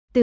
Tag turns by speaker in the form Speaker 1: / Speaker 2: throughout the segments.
Speaker 1: Từ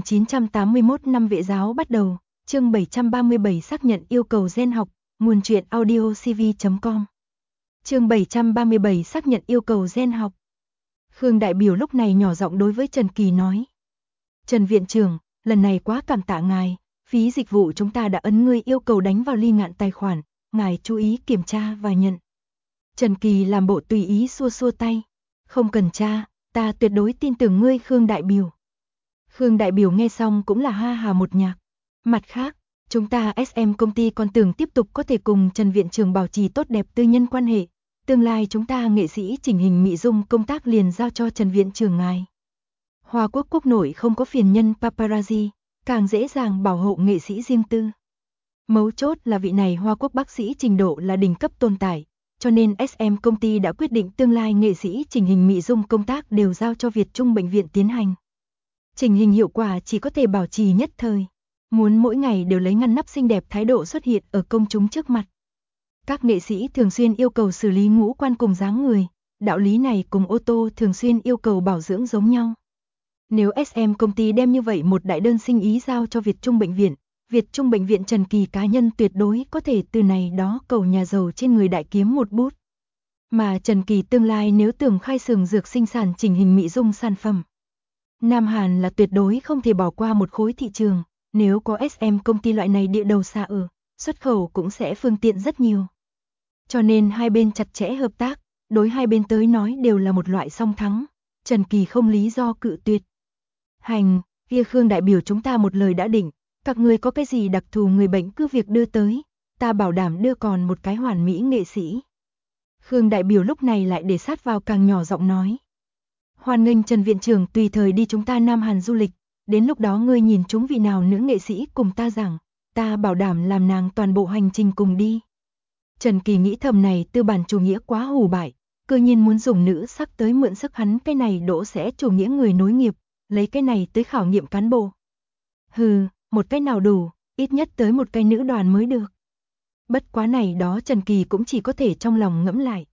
Speaker 1: 1981 năm Vệ giáo bắt đầu, chương 737 xác nhận yêu cầu gen học, nguồn truyện audio cv.com. Chương 737 xác nhận yêu cầu gen học. Khương đại biểu lúc này nhỏ giọng đối với Trần Kỳ nói. Trần viện trưởng, lần này quá cảm tạ ngài, phí dịch vụ chúng ta đã ấn ngươi yêu cầu đánh vào Ly Ngạn tài khoản, ngài chú ý kiểm tra và nhận. Trần Kỳ làm bộ tùy ý xua xua tay. Không cần tra, ta tuyệt đối tin tưởng ngươi Khương đại biểu. Khương đại biểu nghe xong cũng là ha hà một nhạc. Mặt khác, chúng ta SM công ty còn tưởng tiếp tục có thể cùng Trần viện trưởng bảo trì tốt đẹp tư nhân quan hệ. Tương lai chúng ta nghệ sĩ chỉnh hình mỹ dung công tác liền giao cho Trần viện trưởng ngài. Hoa Quốc quốc nội không có phiền nhân paparazzi, càng dễ dàng bảo hộ nghệ sĩ riêng tư. Mấu chốt là vị này Hoa Quốc bác sĩ trình độ là đỉnh cấp tồn tại, cho nên SM công ty đã quyết định tương lai nghệ sĩ chỉnh hình mỹ dung công tác đều giao cho Việt Trung bệnh viện tiến hành. Chỉnh hình hiệu quả chỉ có thể bảo trì nhất thời, muốn mỗi ngày đều lấy ngăn nắp xinh đẹp thái độ xuất hiện ở công chúng trước mặt. Các nghệ sĩ thường xuyên yêu cầu xử lý ngũ quan cùng dáng người, đạo lý này cùng ô tô thường xuyên yêu cầu bảo dưỡng giống nhau. Nếu SM công ty đem như vậy một đại đơn sinh ý giao cho Việt Trung bệnh viện Trần Kỳ cá nhân tuyệt đối có thể từ này đó cầu nhà giàu trên người đại kiếm một bút. Mà Trần Kỳ tương lai nếu tưởng khai xưởng dược sinh sản chỉnh hình mỹ dung sản phẩm, Nam Hàn là tuyệt đối không thể bỏ qua một khối thị trường, nếu có SM công ty loại này địa đầu xa ở, xuất khẩu cũng sẽ phương tiện rất nhiều. Cho nên hai bên chặt chẽ hợp tác, đối hai bên tới nói đều là một loại song thắng, Trần Kỳ không lý do cự tuyệt. Hành, kia Khương đại biểu chúng ta một lời đã định, các người có cái gì đặc thù người bệnh cứ việc đưa tới, ta bảo đảm đưa còn một cái hoàn mỹ nghệ sĩ. Khương đại biểu lúc này lại để sát vào càng nhỏ giọng nói. Hoan nghênh Trần viện trưởng tùy thời đi chúng ta Nam Hàn du lịch, đến lúc đó ngươi nhìn chúng vị nào nữ nghệ sĩ cùng ta rằng, ta bảo đảm làm nàng toàn bộ hành trình cùng đi. Trần Kỳ nghĩ thầm này tư bản chủ nghĩa quá hủ bại, cơ nhiên muốn dùng nữ sắc tới mượn sức hắn cái này đỗ sẽ chủ nghĩa người nối nghiệp, lấy cái này tới khảo nghiệm cán bộ. Hừ, một cái nào đủ, ít nhất tới một cái nữ đoàn mới được. Bất quá này đó Trần Kỳ cũng chỉ có thể trong lòng ngẫm lại.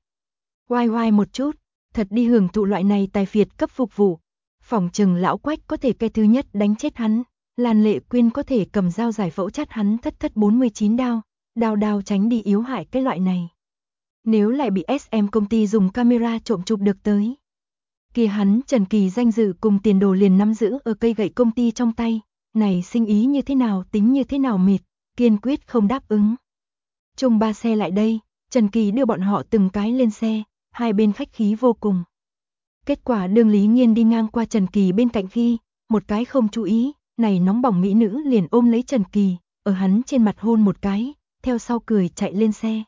Speaker 1: Oai một chút, thật đi hưởng thụ loại này tài phiệt cấp phục vụ. Phỏng chừng lão Quách có thể cái thứ nhất đánh chết hắn, Lan Lệ Quyên có thể cầm dao giải phẫu chát hắn thất 49 đao, đao tránh đi yếu hại cái loại này. Nếu lại bị SM công ty dùng camera trộm chụp được tới, kia hắn Trần Kỳ danh dự cùng tiền đồ liền nắm giữ ở cây gậy công ty trong tay, này sinh ý như thế nào tính như thế nào mệt, kiên quyết không đáp ứng. Chung 3 xe lại đây, Trần Kỳ đưa bọn họ từng cái lên xe, hai bên khách khí vô cùng. Kết quả đương Lý Nghiên đi ngang qua Trần Kỳ bên cạnh khi, một cái không chú ý, này nóng bỏng mỹ nữ liền ôm lấy Trần Kỳ, ở hắn trên mặt hôn một cái, theo sau cười chạy lên xe.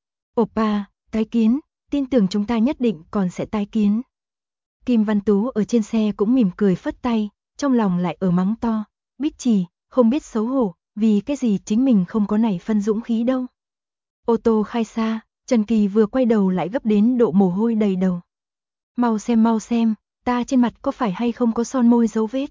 Speaker 1: Oppa, tái kiến, tin tưởng chúng ta nhất định còn sẽ tái kiến. Kim Văn Tú ở trên xe cũng mỉm cười phất tay, trong lòng lại ở mắng to, Bích Trì, không biết xấu hổ, vì cái gì chính mình không có này phân dũng khí đâu. Ô tô khai xa, Trần Kỳ vừa quay đầu lại gấp đến độ mồ hôi đầy đầu. Mau xem, ta trên mặt có phải hay không có son môi dấu vết.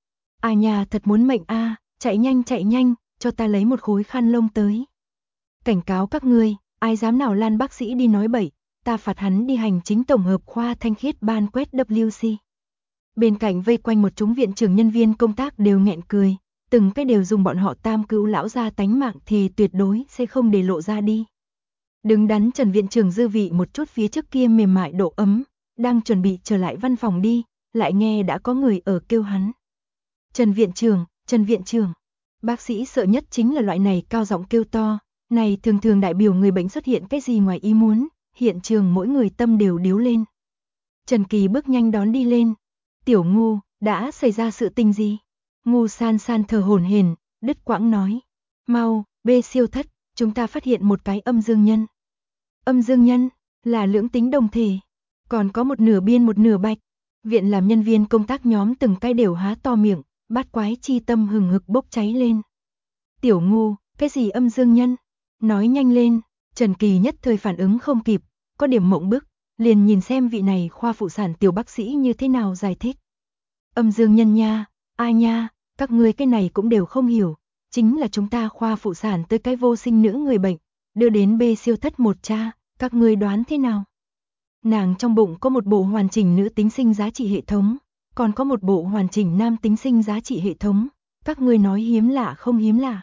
Speaker 1: À nhà thật muốn mệnh a, chạy nhanh, cho ta lấy một khối khăn lông tới. Cảnh cáo các ngươi, ai dám nào lan bác sĩ đi nói bậy, ta phạt hắn đi hành chính tổng hợp khoa thanh khiết ban quét WC. Bên cạnh vây quanh một chúng viện trưởng nhân viên công tác đều nghẹn cười, từng cái đều dùng bọn họ tam cứu lão ra tánh mạng thì tuyệt đối sẽ không để lộ ra đi. Đứng đắn Trần viện trưởng dư vị một chút phía trước kia mềm mại độ ấm, đang chuẩn bị trở lại văn phòng đi, lại nghe đã có người ở kêu hắn. Trần viện trưởng, bác sĩ sợ nhất chính là loại này cao giọng kêu to, này thường đại biểu người bệnh xuất hiện cái gì ngoài ý muốn, hiện trường mỗi người tâm đều điếu lên. Trần Kỳ bước nhanh đón đi lên, tiểu Ngu, đã xảy ra sự tình gì? Ngu san thở hổn hển, đứt quãng nói, mau, B siêu thất, chúng ta phát hiện một cái âm dương nhân. Âm dương nhân, là lưỡng tính đồng thể, còn có một nửa biên một nửa bạch. Viện làm nhân viên công tác nhóm từng cái đều há to miệng, bát quái chi tâm hừng hực bốc cháy lên. Tiểu Ngu, cái gì âm dương nhân? Nói nhanh lên, Trần Kỳ nhất thời phản ứng không kịp, có điểm mộng bức, liền nhìn xem vị này khoa phụ sản tiểu bác sĩ như thế nào giải thích. Âm dương nhân nha, ai nha, các ngươi cái này cũng đều không hiểu, chính là chúng ta khoa phụ sản tới cái vô sinh nữ người bệnh, đưa đến B siêu thất một cha, các ngươi đoán thế nào? Nàng trong bụng có một bộ hoàn chỉnh nữ tính sinh giá trị hệ thống, còn có một bộ hoàn chỉnh nam tính sinh giá trị hệ thống, các ngươi nói hiếm lạ không hiếm lạ?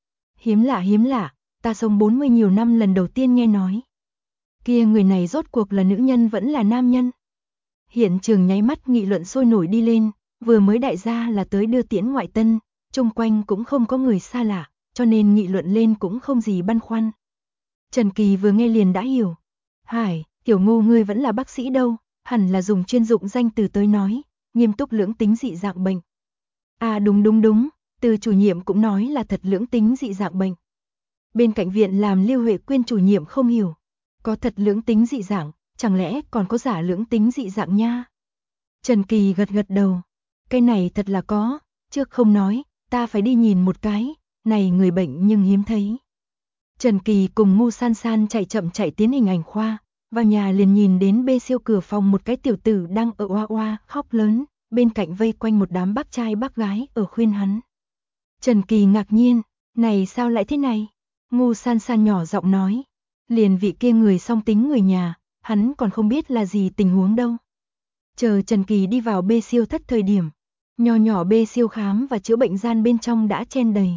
Speaker 1: Hiếm lạ, ta sống 40 nhiều năm lần đầu tiên nghe nói. Kia người này rốt cuộc là nữ nhân vẫn là nam nhân? Hiện trường nháy mắt nghị luận sôi nổi đi lên, vừa mới đại gia là tới đưa tiễn ngoại tân, chung quanh cũng không có người xa lạ, cho nên nghị luận lên cũng không gì băn khoăn. Trần Kỳ vừa nghe liền đã hiểu. Hải, Tiểu Ngô ngươi vẫn là bác sĩ đâu, hẳn là dùng chuyên dụng danh từ tới nói, nghiêm túc lưỡng tính dị dạng bệnh. À đúng, từ chủ nhiệm cũng nói là thật lưỡng tính dị dạng bệnh. Bên cạnh viện làm Lưu Huệ Quyên chủ nhiệm không hiểu, có thật lưỡng tính dị dạng, chẳng lẽ còn có giả lưỡng tính dị dạng nha? Trần Kỳ gật đầu, cái này thật là có, trước không nói, ta phải đi nhìn một cái, này người bệnh nhưng hiếm thấy. Trần Kỳ cùng Ngô San San chạy tiến hình ảnh khoa, vào nhà liền nhìn đến bê siêu cửa phòng một cái tiểu tử đang ở oa oa khóc lớn, bên cạnh vây quanh một đám bác trai bác gái ở khuyên hắn. Trần Kỳ ngạc nhiên, này sao lại thế này? Ngô San San nhỏ giọng nói, liền vị kia người song tính người nhà, hắn còn không biết là gì tình huống đâu. Chờ Trần Kỳ đi vào bê siêu thất thời điểm, nhỏ bê siêu khám và chữa bệnh gian bên trong đã chen đầy.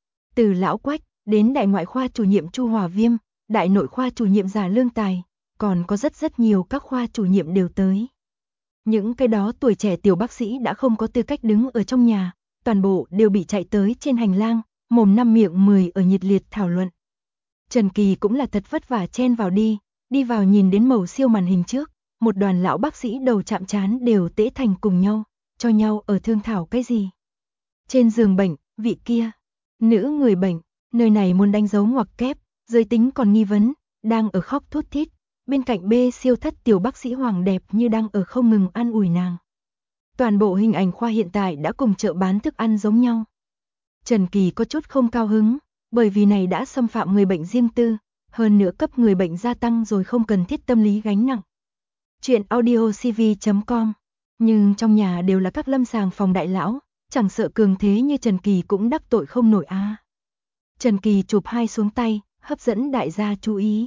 Speaker 1: Từ lão Quách đến đại ngoại khoa chủ nhiệm Chu Hòa Viêm, đại nội khoa chủ nhiệm Giả Lương Tài, còn có rất nhiều các khoa chủ nhiệm đều tới. Những cái đó tuổi trẻ tiểu bác sĩ đã không có tư cách đứng ở trong nhà, toàn bộ đều bị chạy tới trên hành lang, mồm năm miệng 10 ở nhiệt liệt thảo luận. Trần Kỳ cũng là thật vất vả chen vào đi vào nhìn đến màu siêu màn hình trước, một đoàn lão bác sĩ đầu chạm trán đều tễ thành cùng nhau, cho nhau ở thương thảo cái gì. Trên giường bệnh, vị kia, nữ người bệnh, nơi này muốn đánh dấu ngoặc kép, giới tính còn nghi vấn, đang ở khóc thút thít, bên cạnh bê siêu thất tiểu bác sĩ hoàng đẹp như đang ở không ngừng an ủi nàng. Toàn bộ hình ảnh khoa hiện tại đã cùng chợ bán thức ăn giống nhau. Trần Kỳ có chút không cao hứng, bởi vì này đã xâm phạm người bệnh riêng tư, hơn nữa cấp người bệnh gia tăng rồi không cần thiết tâm lý gánh nặng. Chuyện audiocv.com. Nhưng trong nhà đều là các lâm sàng phòng đại lão, chẳng sợ cường thế như Trần Kỳ cũng đắc tội không nổi a. Trần Kỳ chụp hai xuống tay, hấp dẫn đại gia chú ý.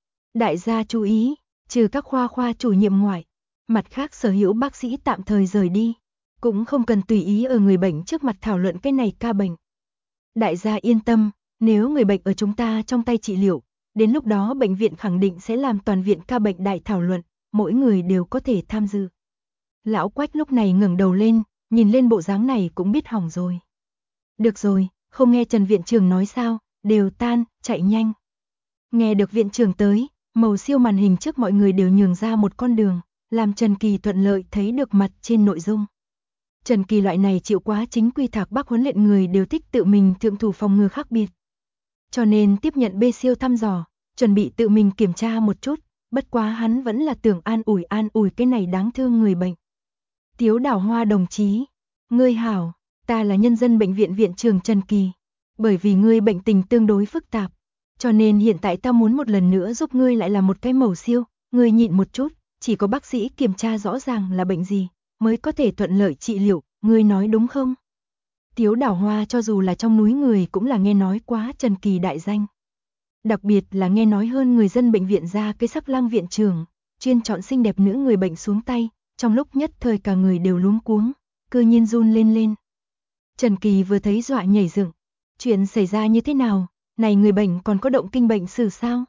Speaker 1: Đại gia chú ý, trừ các khoa chủ nhiệm ngoại, mặt khác sở hữu bác sĩ tạm thời rời đi, cũng không cần tùy ý ở người bệnh trước mặt thảo luận cái này ca bệnh. Đại gia yên tâm, nếu người bệnh ở chúng ta trong tay trị liệu, đến lúc đó bệnh viện khẳng định sẽ làm toàn viện ca bệnh đại thảo luận, mỗi người đều có thể tham dự. Lão Quách lúc này ngẩng đầu lên, nhìn lên bộ dáng này cũng biết hỏng rồi. Được rồi, không nghe Trần viện trưởng nói sao, đều tan, chạy nhanh. Nghe được viện trưởng tới, màu siêu màn hình trước mọi người đều nhường ra một con đường, làm Trần Kỳ thuận lợi thấy được mặt trên nội dung. Trần Kỳ loại này chịu quá chính quy thạc bác huấn luyện người đều thích tự mình thượng thủ phòng ngừa khác biệt. Cho nên tiếp nhận bê siêu thăm dò, chuẩn bị tự mình kiểm tra một chút, bất quá hắn vẫn là tưởng an ủi cái này đáng thương người bệnh. Tiếu Đào Hoa đồng chí, ngươi hảo, ta là nhân dân bệnh viện viện trưởng Trần Kỳ. Bởi vì ngươi bệnh tình tương đối phức tạp, cho nên hiện tại ta muốn một lần nữa giúp ngươi lại làm một cái màu siêu, ngươi nhịn một chút, chỉ có bác sĩ kiểm tra rõ ràng là bệnh gì, mới có thể thuận lợi trị liệu, ngươi nói đúng không? Tiếu Đào Hoa cho dù là trong núi người cũng là nghe nói quá Trần Kỳ đại danh. Đặc biệt là nghe nói hơn người dân bệnh viện ra cái Sắc Lang viện trưởng, chuyên chọn xinh đẹp nữ người bệnh xuống tay, trong lúc nhất thời cả người đều luống cuống, cơ nhiên run lên. Trần Kỳ vừa thấy dọa nhảy dựng, chuyện xảy ra như thế nào, này người bệnh còn có động kinh bệnh sử sao?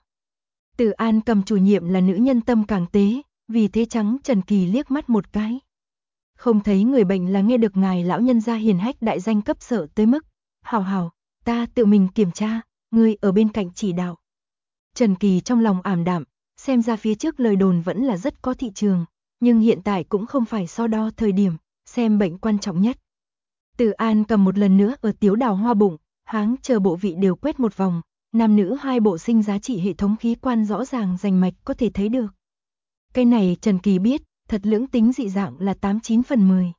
Speaker 1: Từ An Cầm chủ nhiệm là nữ nhân tâm càng tế, vì thế trắng Trần Kỳ liếc mắt một cái. Không thấy người bệnh là nghe được ngài lão nhân gia hiền hách đại danh cấp sợ tới mức, hảo, ta tự mình kiểm tra, ngươi ở bên cạnh chỉ đạo. Trần Kỳ trong lòng ảm đạm, xem ra phía trước lời đồn vẫn là rất có thị trường, nhưng hiện tại cũng không phải so đo thời điểm, xem bệnh quan trọng nhất. Từ An Cầm một lần nữa ở Tiếu Đào Hoa bụng, háng chờ bộ vị đều quét một vòng, nam nữ hai bộ sinh giá trị hệ thống khí quan rõ ràng rành mạch có thể thấy được. Cái này Trần Kỳ biết, thật lưỡng tính dị dạng là 89 phần 10.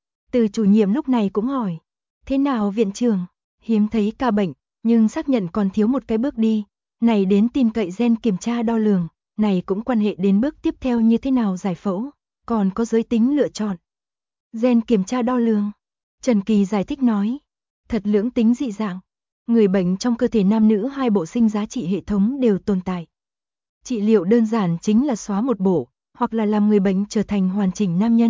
Speaker 1: Từ chủ nhiệm lúc này cũng hỏi, thế nào viện trưởng, hiếm thấy ca bệnh, nhưng xác nhận còn thiếu một cái bước đi, này đến tin cậy gen kiểm tra đo lường, này cũng quan hệ đến bước tiếp theo như thế nào giải phẫu, còn có giới tính lựa chọn. Gen kiểm tra đo lường, Trần Kỳ giải thích nói, thật lưỡng tính dị dạng, người bệnh trong cơ thể nam nữ hai bộ sinh giá trị hệ thống đều tồn tại. Trị liệu đơn giản chính là xóa một bộ, hoặc là làm người bệnh trở thành hoàn chỉnh nam nhân,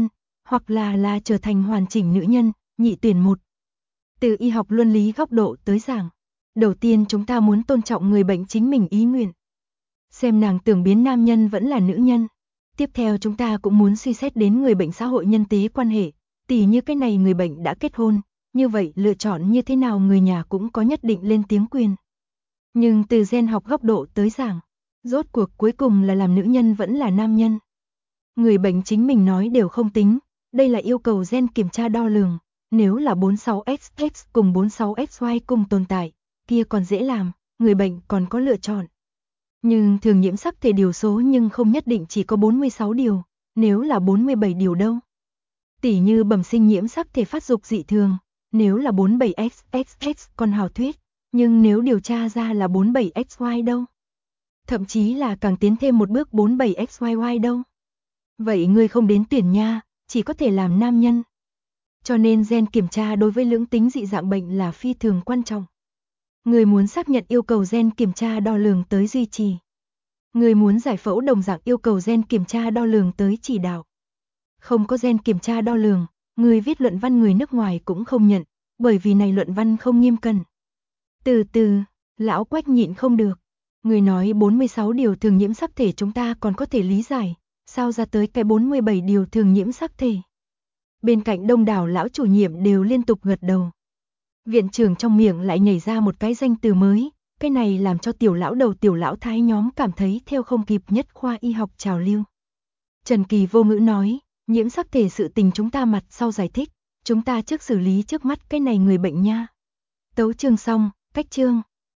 Speaker 1: hoặc là trở thành hoàn chỉnh nữ nhân, nhị tuyển một. Từ y học luân lý góc độ tới giảng. Đầu tiên chúng ta muốn tôn trọng người bệnh chính mình ý nguyện. Xem nàng tưởng biến nam nhân vẫn là nữ nhân. Tiếp theo chúng ta cũng muốn suy xét đến người bệnh xã hội nhân tế quan hệ. Tỉ như cái này người bệnh đã kết hôn, như vậy lựa chọn như thế nào người nhà cũng có nhất định lên tiếng quyền. Nhưng từ gen học góc độ tới giảng, rốt cuộc cuối cùng là làm nữ nhân vẫn là nam nhân. Người bệnh chính mình nói đều không tính, đây là yêu cầu gen kiểm tra đo lường. Nếu là 46XX cùng 46XY cùng tồn tại, kia còn dễ làm, người bệnh còn có lựa chọn. Nhưng thường nhiễm sắc thể điều số nhưng không nhất định chỉ có 46 điều, nếu là 47 điều đâu. Tỉ như bẩm sinh nhiễm sắc thể phát dục dị thường, nếu là 47XXX còn hảo thuyết, nhưng nếu điều tra ra là 47XY đâu. Thậm chí là càng tiến thêm một bước 47XYY đâu. Vậy ngươi không đến tuyển nha, chỉ có thể làm nam nhân. Cho nên gen kiểm tra đối với lưỡng tính dị dạng bệnh là phi thường quan trọng. Người muốn xác nhận yêu cầu gen kiểm tra đo lường tới duy trì. Người muốn giải phẫu đồng dạng yêu cầu gen kiểm tra đo lường tới chỉ đạo. Không có gen kiểm tra đo lường, người viết luận văn người nước ngoài cũng không nhận, bởi vì này luận văn không nghiêm cẩn. Từ từ, lão Quách nhịn không được. Người nói 46 điều thường nhiễm sắc thể chúng ta còn có thể lý giải, sao ra tới cái 47 điều thường nhiễm sắc thể. Bên cạnh đông đảo lão chủ nhiệm đều liên tục gật đầu. Viện trưởng trong miệng lại nhảy ra một cái danh từ mới, cái này làm cho tiểu lão đầu tiểu lão thái nhóm cảm thấy theo không kịp nhất khoa y học trào lưu. Trần Kỳ vô ngữ nói, nhiễm sắc thể sự tình chúng ta mặt sau giải thích, chúng ta trước xử lý trước mắt cái này người bệnh nha. Tấu chương xong, cách chương.